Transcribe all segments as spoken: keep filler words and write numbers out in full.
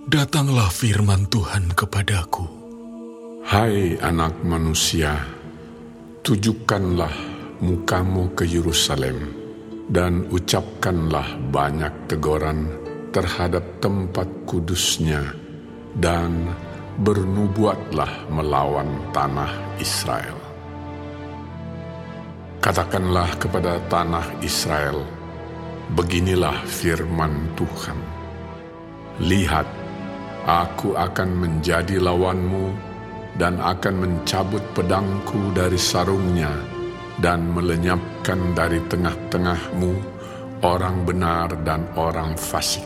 datanglah firman Tuhan kepadaku. Hai anak manusia, tujukanlah mukamu ke Yerusalem dan ucapkanlah banyak teguran terhadap tempat kudusnya dan bernubuatlah melawan tanah Israel. Katakanlah kepada tanah Israel, beginilah firman Tuhan. Lihat, aku akan menjadi lawanmu dan akan mencabut pedangku dari sarungnya dan melenyapkan dari tengah-tengahmu orang benar dan orang fasik.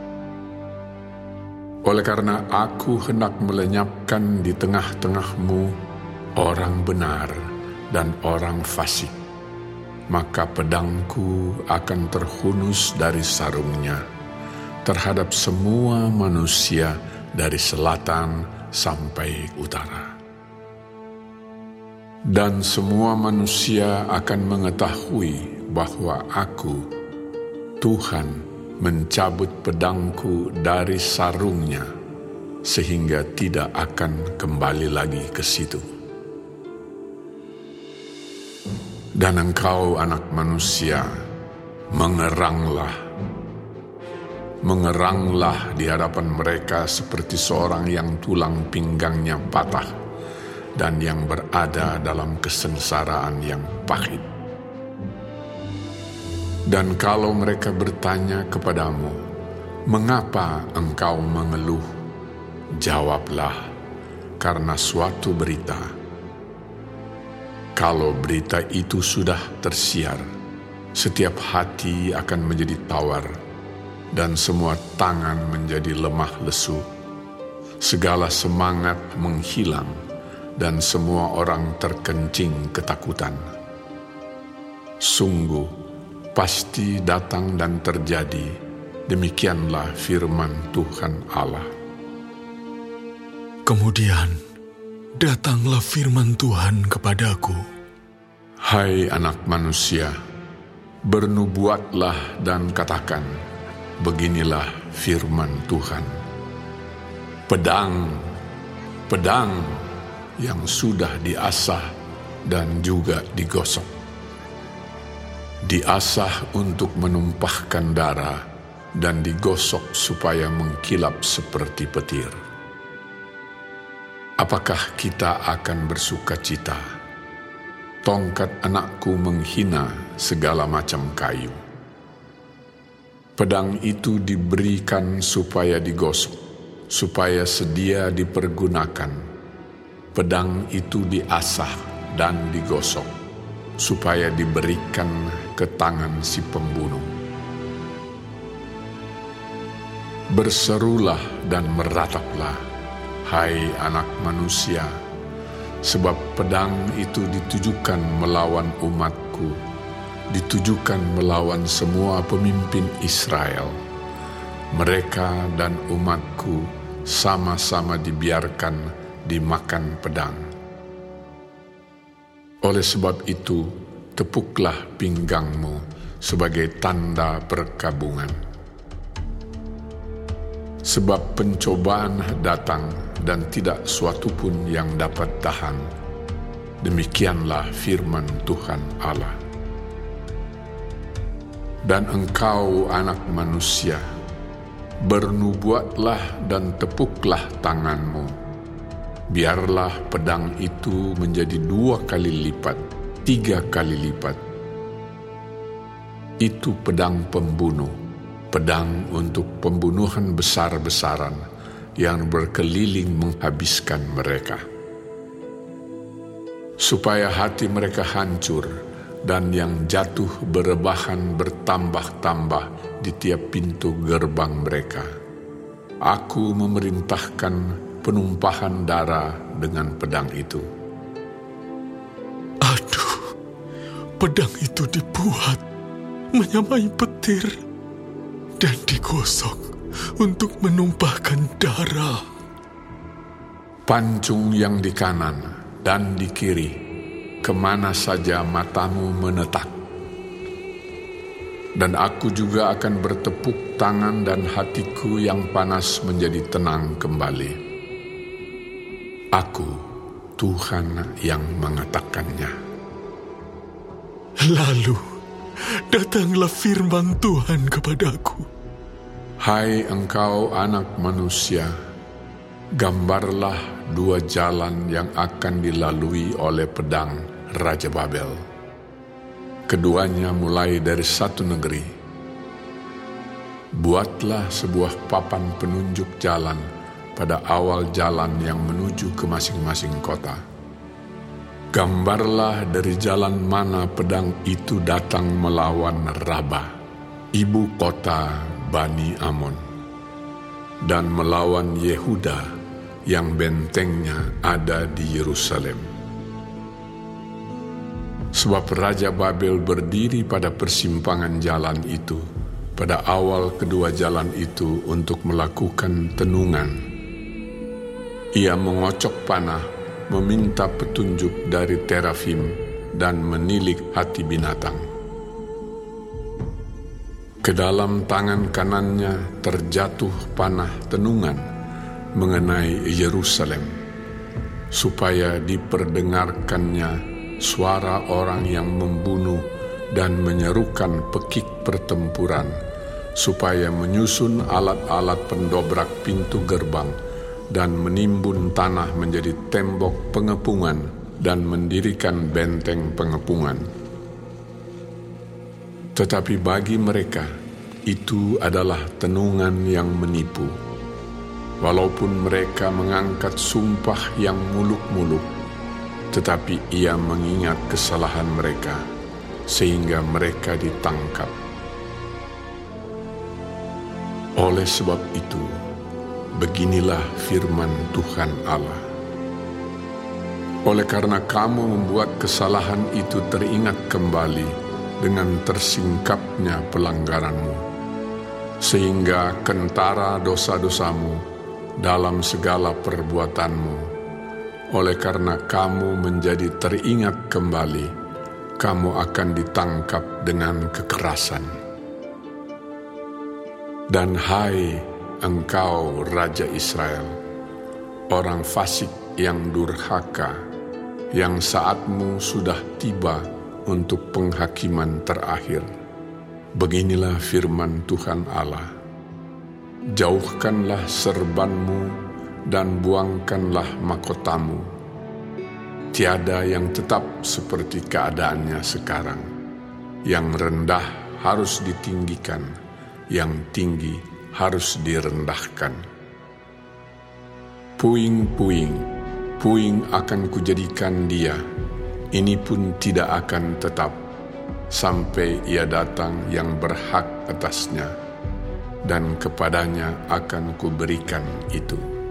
Oleh karena aku hendak melenyapkan di tengah-tengahmu orang benar dan orang fasik, maka pedangku akan terhunus dari sarungnya terhadap semua manusia dari selatan sampai utara. Dan semua manusia akan mengetahui bahwa aku, Tuhan, mencabut pedangku dari sarungnya, sehingga tidak akan kembali lagi ke situ. Dan engkau, anak manusia, mengeranglah. Mengeranglah di hadapan mereka seperti seorang yang tulang pinggangnya patah dan yang berada dalam kesengsaraan yang pahit. Dan kalau mereka bertanya kepadamu, mengapa engkau mengeluh? Jawablah, karena suatu berita. Kalau berita itu sudah tersiar, setiap hati akan menjadi tawar, dan semua tangan menjadi lemah lesu. Segala semangat menghilang, dan semua orang terkencing ketakutan. Sungguh, pasti datang dan terjadi, demikianlah firman Tuhan Allah. Kemudian datanglah firman Tuhan kepadaku. Hai anak manusia, bernubuatlah dan katakan, beginilah firman Tuhan. Pedang, pedang yang sudah diasah dan juga digosok. Diasah untuk menumpahkan darah dan digosok supaya mengkilap seperti petir. Apakah kita akan bersuka cita? Tongkat anakku menghina segala macam kayu. Pedang itu diberikan supaya digosok, supaya sedia dipergunakan. Pedang itu diasah dan digosok, supaya diberikan ke tangan si pembunuh. Berserulah dan merataplah, hai anak manusia, sebab pedang itu ditujukan melawan umatku, ditujukan melawan semua pemimpin Israel. Mereka dan umatku sama-sama dibiarkan dimakan pedang. Oleh sebab itu, tepuklah pinggangmu sebagai tanda perkabungan. Sebab pencobaan datang dan tidak suatu pun yang dapat tahan. Demikianlah firman Tuhan Allah. Dan engkau, anak manusia, bernubuatlah dan tepuklah tanganmu. Biarlah pedang itu menjadi dua kali lipat, tiga kali lipat. Itu pedang pembunuh, pedang untuk pembunuhan besar-besaran yang berkeliling menghabiskan mereka. Supaya hati mereka hancur dan yang jatuh berebahan bertambah-tambah di tiap pintu gerbang mereka. Aku memerintahkan penumpahan darah dengan pedang itu. Aduh, pedang itu dibuat menyamai petir dan digosok untuk menumpahkan darah. Pancung yang di kanan dan di kiri, kemana saja matamu menetap. Dan aku juga akan bertepuk tangan dan hatiku yang panas menjadi tenang kembali. Aku, Tuhan yang mengatakannya. Lalu, datanglah firman Tuhan kepadaku. Hai engkau anak manusia, gambarlah dua jalan yang akan dilalui oleh pedang Raja Babel. Keduanya mulai dari satu negeri. Buatlah sebuah papan penunjuk jalan pada awal jalan yang menuju ke masing-masing kota. Gambarlah dari jalan mana pedang itu datang melawan Rabah, ibu kota Bani Amon, dan melawan Yehuda yang bentengnya ada di Yerusalem. Sebab Raja Babel berdiri pada persimpangan jalan itu, pada awal kedua jalan itu untuk melakukan tenungan. Ia mengocok panah, meminta petunjuk dari terafim, dan menilik hati binatang. Ke dalam tangan kanannya terjatuh panah tenungan mengenai Yerusalem, supaya diperdengarkannya suara orang yang membunuh dan menyerukan pekik pertempuran, supaya menyusun alat-alat pendobrak pintu gerbang dan menimbun tanah menjadi tembok pengepungan dan mendirikan benteng pengepungan. Tetapi bagi mereka itu adalah tenungan yang menipu. Walaupun mereka mengangkat sumpah yang muluk-muluk, tetapi ia mengingat kesalahan mereka, sehingga mereka ditangkap. Oleh sebab itu, beginilah firman Tuhan Allah. Oleh karena kamu membuat kesalahan itu teringat kembali dengan tersingkapnya pelanggaranmu, sehingga kentara dosa-dosamu dalam segala perbuatanmu. Oleh karena kamu menjadi teringat kembali, kamu akan ditangkap dengan kekerasan. Dan hai engkau Raja Israel, orang fasik yang durhaka, yang saatmu sudah tiba untuk penghakiman terakhir. Beginilah firman Tuhan Allah. Jauhkanlah serbanmu dan buangkanlah mahkotamu. Tiada yang tetap seperti keadaannya sekarang. Yang rendah harus ditinggikan, yang tinggi harus direndahkan. Puing-puing, puing akan kujadikan dia, ini pun tidak akan tetap, sampai ia datang yang berhak atasnya, dan kepadanya akan kuberikan itu.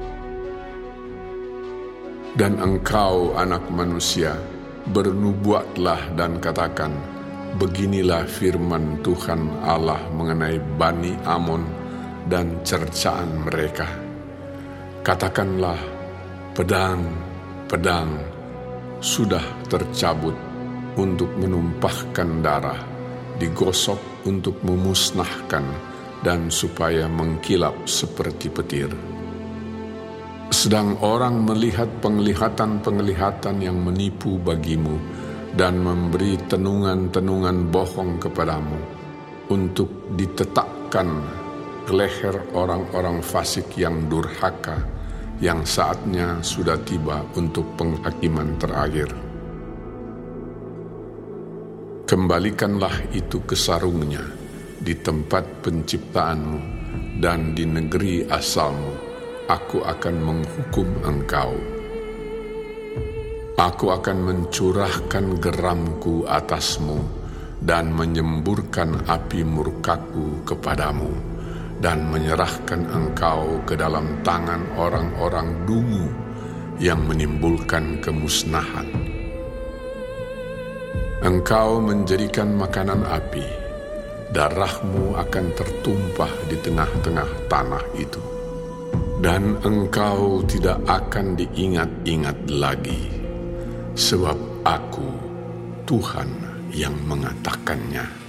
Dan engkau anak manusia, bernubuatlah dan katakan, beginilah firman Tuhan Allah mengenai Bani Amon dan cercaan mereka. Katakanlah, pedang, pedang, sudah tercabut untuk menumpahkan darah, digosok untuk memusnahkan, dan supaya mengkilap seperti petir. Sedang orang melihat penglihatan-penglihatan yang menipu bagimu dan memberi tenungan-tenungan bohong kepadamu untuk ditetapkan leher orang-orang fasik yang durhaka yang saatnya sudah tiba untuk penghakiman terakhir. Kembalikanlah itu ke sarungnya di tempat penciptaanmu dan di negeri asalmu. Aku akan menghukum engkau. Aku akan mencurahkan geramku atasmu dan menyemburkan api murkaku kepadamu dan menyerahkan engkau ke dalam tangan orang-orang dungu yang menimbulkan kemusnahan. Engkau menjadikan makanan api, darahmu akan tertumpah di tengah-tengah tanah itu. Dan engkau tidak akan diingat-ingat lagi, sebab aku, Tuhan yang mengatakannya.